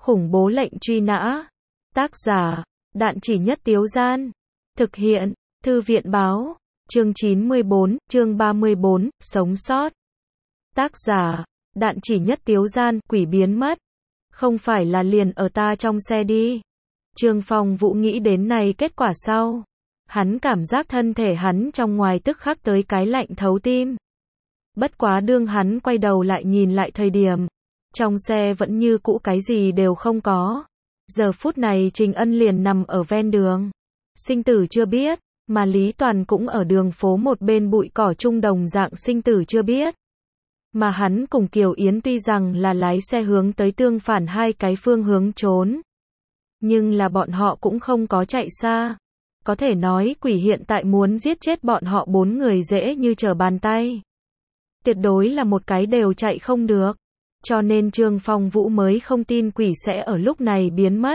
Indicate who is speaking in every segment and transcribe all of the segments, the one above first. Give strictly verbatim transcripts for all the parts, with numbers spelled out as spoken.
Speaker 1: Khủng bố lệnh truy nã. Tác giả, Đạn Chỉ Nhất Tiếu Gian. Thực hiện, Thư viện báo. Chương chín mươi bốn, chương ba mươi bốn, sống sót. Tác giả, Đạn Chỉ Nhất Tiếu Gian. Quỷ biến mất. Không phải là liền ở ta trong xe đi. Trương Phong Vũ nghĩ đến này kết quả sau. Hắn cảm giác thân thể hắn trong ngoài tức khắc tới cái lạnh thấu tim. Bất quá đương hắn quay đầu lại nhìn lại thời điểm. Trong xe vẫn như cũ cái gì đều không có. Giờ phút này Trình Ân liền nằm ở ven đường. Sinh tử chưa biết, mà Lý Toàn cũng ở đường phố một bên bụi cỏ trung đồng dạng sinh tử chưa biết. Mà hắn cùng Kiều Yến tuy rằng là lái xe hướng tới tương phản hai cái phương hướng trốn. Nhưng là bọn họ cũng không có chạy xa. Có thể nói quỷ hiện tại muốn giết chết bọn họ bốn người dễ như trở bàn tay. Tuyệt đối là một cái đều chạy không được. Cho nên Trương Phong Vũ mới không tin quỷ sẽ ở lúc này biến mất.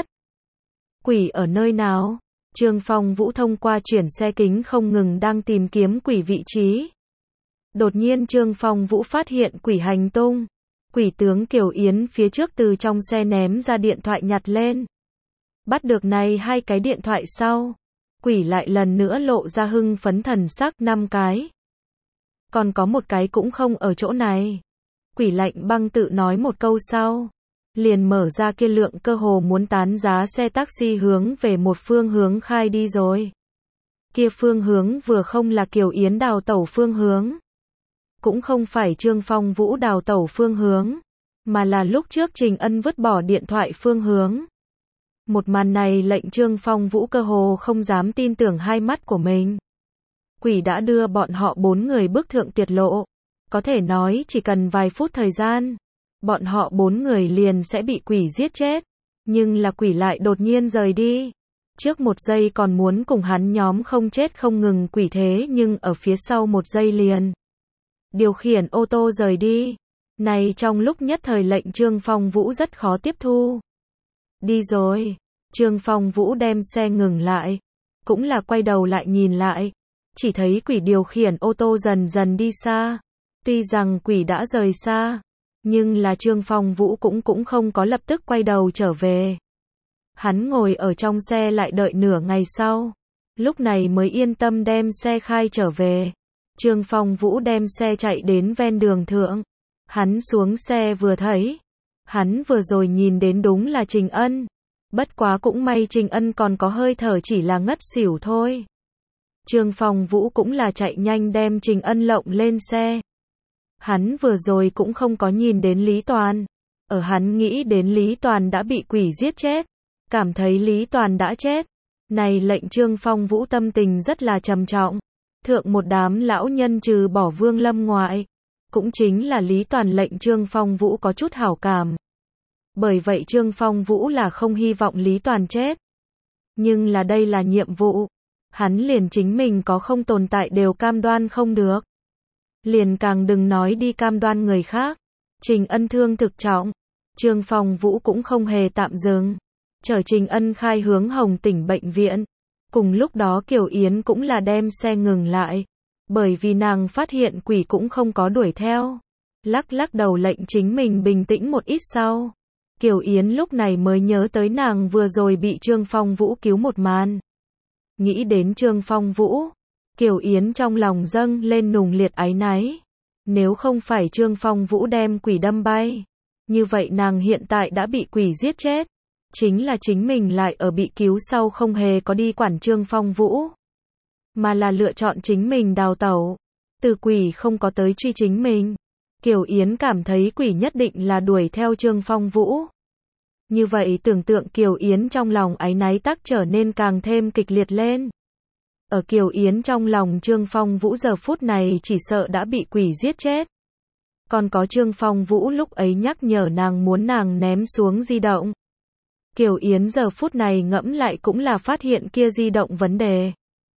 Speaker 1: Quỷ ở nơi nào? Trương Phong Vũ thông qua chuyển xe kính không ngừng đang tìm kiếm quỷ vị trí. Đột nhiên Trương Phong Vũ phát hiện quỷ hành tung. Quỷ tướng Kiều Yến phía trước từ trong xe ném ra điện thoại nhặt lên. Bắt được này hai cái điện thoại sau. Quỷ lại lần nữa lộ ra hưng phấn thần sắc năm cái. Còn có một cái cũng không ở chỗ này. Quỷ lạnh băng tự nói một câu sau. Liền mở ra kia lượng cơ hồ muốn tán giá xe taxi hướng về một phương hướng khai đi rồi. Kia phương hướng vừa không là Kiều Yến đào tẩu phương hướng. Cũng không phải Trương Phong Vũ đào tẩu phương hướng. Mà là lúc trước Trình Ân vứt bỏ điện thoại phương hướng. Một màn này lệnh Trương Phong Vũ cơ hồ không dám tin tưởng hai mắt của mình. Quỷ đã đưa bọn họ bốn người bước thượng tuyệt lộ. Có thể nói chỉ cần vài phút thời gian. Bọn họ bốn người liền sẽ bị quỷ giết chết. Nhưng là quỷ lại đột nhiên rời đi. Trước một giây còn muốn cùng hắn nhóm không chết không ngừng quỷ thế nhưng ở phía sau một giây liền. Điều khiển ô tô rời đi. Này trong lúc nhất thời lệnh Trương Phong Vũ rất khó tiếp thu. Đi rồi. Trương Phong Vũ đem xe ngừng lại. Cũng là quay đầu lại nhìn lại. Chỉ thấy quỷ điều khiển ô tô dần dần đi xa. Tuy rằng quỷ đã rời xa. Nhưng là Trương Phong Vũ cũng cũng không có lập tức quay đầu trở về. Hắn ngồi ở trong xe lại đợi nửa ngày sau. Lúc này mới yên tâm đem xe khai trở về. Trương Phong Vũ đem xe chạy đến ven đường thượng. Hắn xuống xe vừa thấy. Hắn vừa rồi nhìn đến đúng là Trình Ân. Bất quá cũng may Trình Ân còn có hơi thở chỉ là ngất xỉu thôi. Trương Phong Vũ cũng là chạy nhanh đem Trình Ân lộng lên xe. Hắn vừa rồi cũng không có nhìn đến Lý Toàn. Ở hắn nghĩ đến Lý Toàn đã bị quỷ giết chết. Cảm thấy Lý Toàn đã chết. Này lệnh Trương Phong Vũ tâm tình rất là trầm trọng. Thượng một đám lão nhân trừ bỏ Vương Lâm ngoại. Cũng chính là Lý Toàn lệnh Trương Phong Vũ có chút hảo cảm. Bởi vậy Trương Phong Vũ là không hy vọng Lý Toàn chết. Nhưng là đây là nhiệm vụ. Hắn liền chính mình có không tồn tại đều cam đoan không được. Liền càng đừng nói đi cam đoan người khác. Trình Ân thương thực trọng. Trương Phong Vũ cũng không hề tạm dừng. Chở Trình Ân khai hướng Hồng Tỉnh bệnh viện. Cùng lúc đó Kiều Yến cũng là đem xe ngừng lại. Bởi vì nàng phát hiện quỷ cũng không có đuổi theo. Lắc lắc đầu lệnh chính mình bình tĩnh một ít sau. Kiều Yến lúc này mới nhớ tới nàng vừa rồi bị Trương Phong Vũ cứu một màn. Nghĩ đến Trương Phong Vũ. Kiều Yến trong lòng dâng lên nùng liệt áy náy. Nếu không phải Trương Phong Vũ đem quỷ đâm bay. Như vậy nàng hiện tại đã bị quỷ giết chết. Chính là chính mình lại ở bị cứu sau không hề có đi quản Trương Phong Vũ. Mà là lựa chọn chính mình đào tẩu. Từ quỷ không có tới truy chính mình. Kiều Yến cảm thấy quỷ nhất định là đuổi theo Trương Phong Vũ. Như vậy tưởng tượng Kiều Yến trong lòng áy náy tắc trở nên càng thêm kịch liệt lên. Ở Kiều Yến trong lòng Trương Phong Vũ giờ phút này chỉ sợ đã bị quỷ giết chết. Còn có Trương Phong Vũ lúc ấy nhắc nhở nàng muốn nàng ném xuống di động. Kiều Yến giờ phút này ngẫm lại cũng là phát hiện kia di động vấn đề.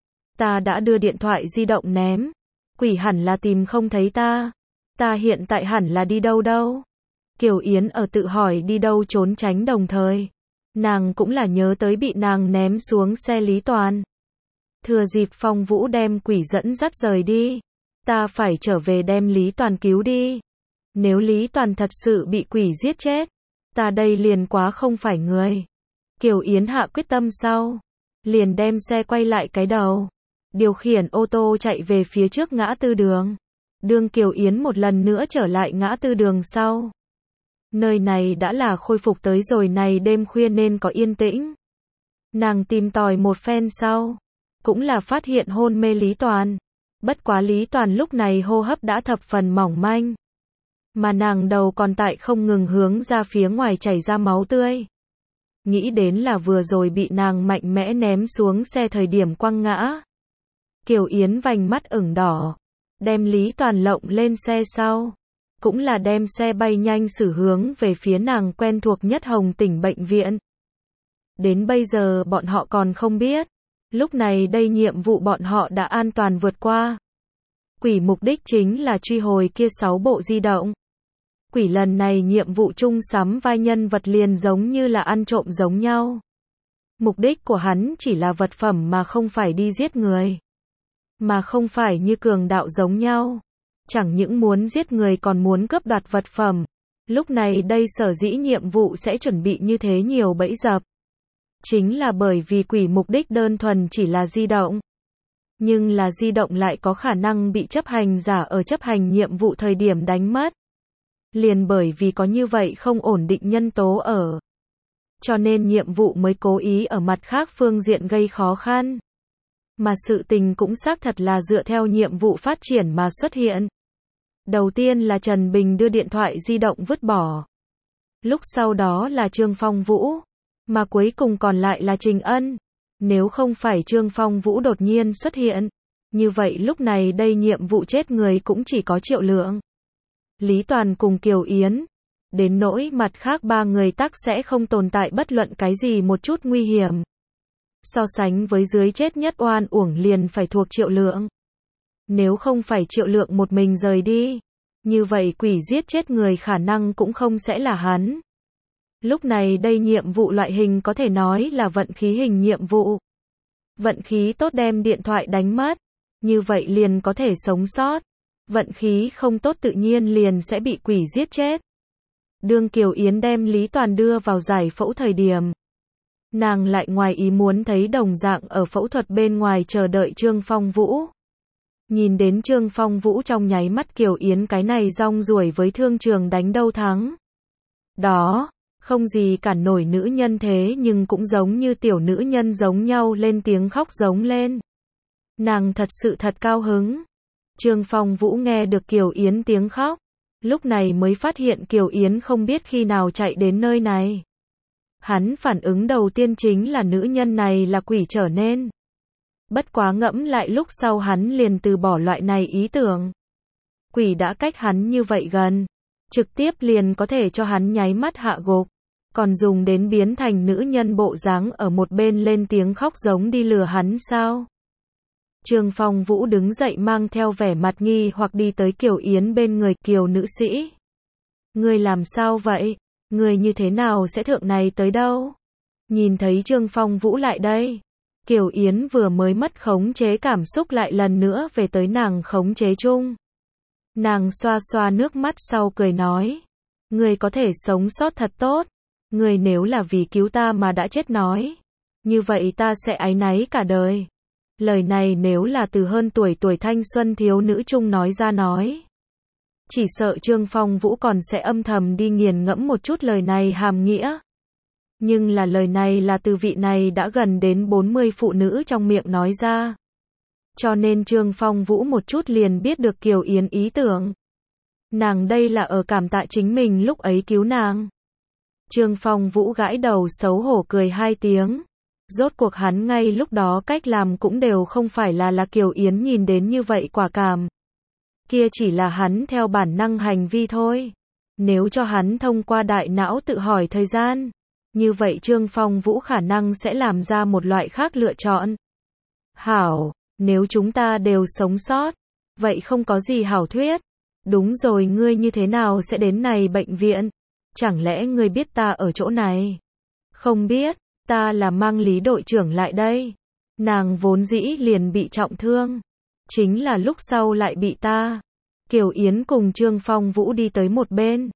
Speaker 1: Ta đã đưa điện thoại di động ném. Quỷ hẳn là tìm không thấy ta. Ta hiện tại hẳn là đi đâu đâu. Kiều Yến ở tự hỏi đi đâu trốn tránh đồng thời. Nàng cũng là nhớ tới bị nàng ném xuống xe Lý Toàn. Thừa dịp Phong Vũ đem quỷ dẫn dắt rời đi. Ta phải trở về đem Lý Toàn cứu đi. Nếu Lý Toàn thật sự bị quỷ giết chết. ta đây liền quá không phải người. Kiều Yến hạ quyết tâm sau, liền đem xe quay lại cái đầu, điều khiển ô tô chạy về phía trước ngã tư đường. Đường Kiều Yến một lần nữa trở lại ngã tư đường sau. Nơi này đã là khôi phục tới rồi này đêm khuya nên có yên tĩnh. Nàng tìm tòi một phen sau, cũng là phát hiện hôn mê Lý Toàn. Bất quá Lý Toàn lúc này hô hấp đã thập phần mỏng manh. Mà nàng đầu còn tại không ngừng hướng ra phía ngoài chảy ra máu tươi. Nghĩ đến là vừa rồi bị nàng mạnh mẽ ném xuống xe thời điểm quăng ngã. Kiều Yến vành mắt ửng đỏ, đem Lý Toàn lộng lên xe sau. Cũng là đem xe bay nhanh xử hướng về phía nàng quen thuộc nhất Hồng Tỉnh bệnh viện. Đến bây giờ bọn họ còn không biết. Lúc này đây nhiệm vụ bọn họ đã an toàn vượt qua. Quỷ mục đích chính là truy hồi kia sáu bộ di động. Quỷ lần này nhiệm vụ chung sắm vai nhân vật liền giống như là ăn trộm giống nhau. Mục đích của hắn chỉ là vật phẩm mà không phải đi giết người. Mà không phải như cường đạo giống nhau. Chẳng những muốn giết người còn muốn cướp đoạt vật phẩm. Lúc này đây sở dĩ nhiệm vụ sẽ chuẩn bị như thế nhiều bẫy dập. Chính là bởi vì quỷ mục đích đơn thuần chỉ là di động. Nhưng là di động lại có khả năng bị chấp hành giả ở chấp hành nhiệm vụ thời điểm đánh mất. Liền bởi vì có như vậy không ổn định nhân tố ở. Cho nên nhiệm vụ mới cố ý ở mặt khác phương diện gây khó khăn. Mà sự tình cũng xác thật là dựa theo nhiệm vụ phát triển mà xuất hiện. Đầu tiên là Trần Bình đưa điện thoại di động vứt bỏ. Lúc sau đó là Trương Phong Vũ. Mà cuối cùng còn lại là Trình Ân. Nếu không phải Trương Phong Vũ đột nhiên xuất hiện, như vậy lúc này đây nhiệm vụ chết người cũng chỉ có Triệu Lượng, Lý Toàn cùng Kiều Yến. Đến nỗi mặt khác ba người tắc sẽ không tồn tại bất luận cái gì một chút nguy hiểm. So sánh với dưới chết nhất oan uổng liền phải thuộc Triệu Lượng. Nếu không phải Triệu Lượng một mình rời đi, như vậy quỷ giết chết người khả năng cũng không sẽ là hắn. Lúc này đây nhiệm vụ loại hình có thể nói là vận khí hình nhiệm vụ. Vận khí tốt đem điện thoại đánh mất, như vậy liền có thể sống sót. Vận khí không tốt tự nhiên liền sẽ bị quỷ giết chết. Đường Kiều Yến đem Lý Toàn đưa vào giải phẫu thời điểm. Nàng lại ngoài ý muốn thấy đồng dạng ở phẫu thuật bên ngoài chờ đợi Trương Phong Vũ. Nhìn đến Trương Phong Vũ trong nháy mắt Kiều Yến cái này rong ruổi với thương trường đánh đâu thắng. Đó, không gì cản nổi nữ nhân thế nhưng cũng giống như tiểu nữ nhân giống nhau lên tiếng khóc giống lên. Nàng thật sự thật cao hứng. Trương Phong Vũ nghe được Kiều Yến tiếng khóc. Lúc này mới phát hiện Kiều Yến không biết khi nào chạy đến nơi này. Hắn phản ứng đầu tiên chính là nữ nhân này là quỷ trở nên. Bất quá ngẫm lại lúc sau hắn liền từ bỏ loại này ý tưởng. Quỷ đã cách hắn như vậy gần. Trực tiếp liền có thể cho hắn nháy mắt hạ gục. Còn dùng đến biến thành nữ nhân bộ dáng ở một bên lên tiếng khóc giống đi lừa hắn sao? Trương Phong Vũ đứng dậy mang theo vẻ mặt nghi hoặc đi tới Kiều Yến bên người. Kiều nữ sĩ. Người làm sao vậy? Người như thế nào sẽ thượng này tới đâu? Nhìn thấy Trương Phong Vũ lại đây. Kiều Yến vừa mới mất khống chế cảm xúc lại lần nữa về tới nàng khống chế chung. Nàng xoa xoa nước mắt sau cười nói. Người có thể sống sót thật tốt. Người nếu là vì cứu ta mà đã chết nói. Như vậy ta sẽ áy náy cả đời. Lời này nếu là từ hơn tuổi tuổi thanh xuân thiếu nữ chung nói ra nói. Chỉ sợ Trương Phong Vũ còn sẽ âm thầm đi nghiền ngẫm một chút lời này hàm nghĩa. Nhưng là lời này là từ vị này đã gần đến bốn mươi phụ nữ trong miệng nói ra. Cho nên Trương Phong Vũ một chút liền biết được Kiều Yến ý tưởng. Nàng đây là ở cảm tạ chính mình lúc ấy cứu nàng. Trương Phong Vũ gãi đầu xấu hổ cười hai tiếng. Rốt cuộc hắn ngay lúc đó cách làm cũng đều không phải là là Kiều Yến nhìn đến như vậy quả cảm. Kia chỉ là hắn theo bản năng hành vi thôi. Nếu cho hắn thông qua đại não tự hỏi thời gian, như vậy Trương Phong Vũ khả năng sẽ làm ra một loại khác lựa chọn. Hảo, nếu chúng ta đều sống sót, vậy không có gì hảo thuyết. Đúng rồi, ngươi như thế nào sẽ đến này bệnh viện? Chẳng lẽ ngươi biết ta ở chỗ này? Không biết, ta là mang Lý đội trưởng lại đây. Nàng vốn dĩ liền bị trọng thương. Chính là lúc sau lại bị ta. Kiều Yến cùng Trương Phong Vũ đi tới một bên.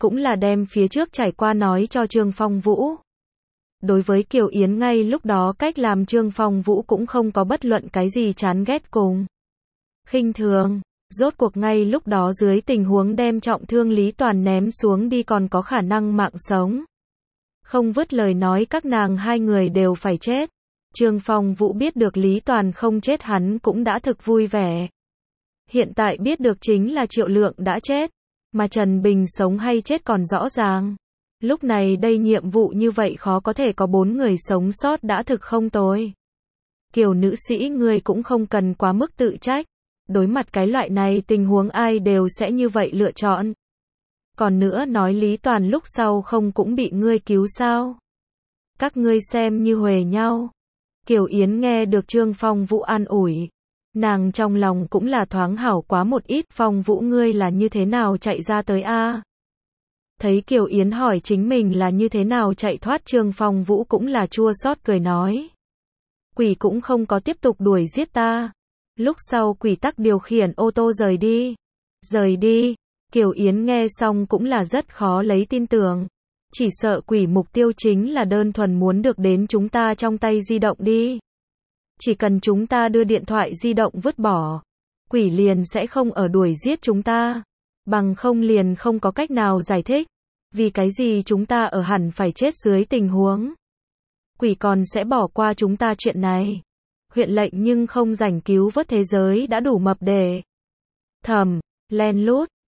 Speaker 1: cũng là đem phía trước trải qua nói cho Trương Phong Vũ. Đối với Kiều Yến ngay lúc đó cách làm Trương Phong Vũ cũng không có bất luận cái gì chán ghét cùng khinh thường. Rốt cuộc ngay lúc đó dưới tình huống đem trọng thương Lý Toàn ném xuống đi còn có khả năng mạng sống. Không vứt lời nói các nàng hai người đều phải chết. Trương Phong Vũ biết được Lý Toàn không chết hắn cũng đã thực vui vẻ. Hiện tại biết được chính là Triệu Lượng đã chết, mà Trần Bình sống hay chết còn rõ ràng. Lúc này đây nhiệm vụ như vậy khó có thể có bốn người sống sót đã thực không tồi. Kiều nữ sĩ người cũng không cần quá mức tự trách. Đối mặt cái loại này tình huống ai đều sẽ như vậy lựa chọn. Còn nữa nói Lý Toàn lúc sau không cũng bị ngươi cứu sao? Các ngươi xem như huề nhau. Kiều Yến nghe được Trương Phong Vũ an ủi. Nàng trong lòng cũng là thoáng hảo quá một ít. Phong Vũ ngươi là như thế nào chạy ra tới a? Thấy Kiều Yến hỏi chính mình là như thế nào chạy thoát, Trương Phong Vũ cũng là chua xót cười nói. Quỷ cũng không có tiếp tục đuổi giết ta. Lúc sau quỷ tắc điều khiển ô tô rời đi. Rời đi. Kiều Yến nghe xong cũng là rất khó lấy tin tưởng. Chỉ sợ quỷ mục tiêu chính là đơn thuần muốn được đến chúng ta trong tay di động đi. Chỉ cần chúng ta đưa điện thoại di động vứt bỏ, quỷ liền sẽ không ở đuổi giết chúng ta. Bằng không liền không có cách nào giải thích. Vì cái gì chúng ta ở hẳn phải chết dưới tình huống. Quỷ còn sẽ bỏ qua chúng ta chuyện này. Huyện lệnh nhưng không rảnh cứu vớt thế giới đã đủ mập để thầm, len lút.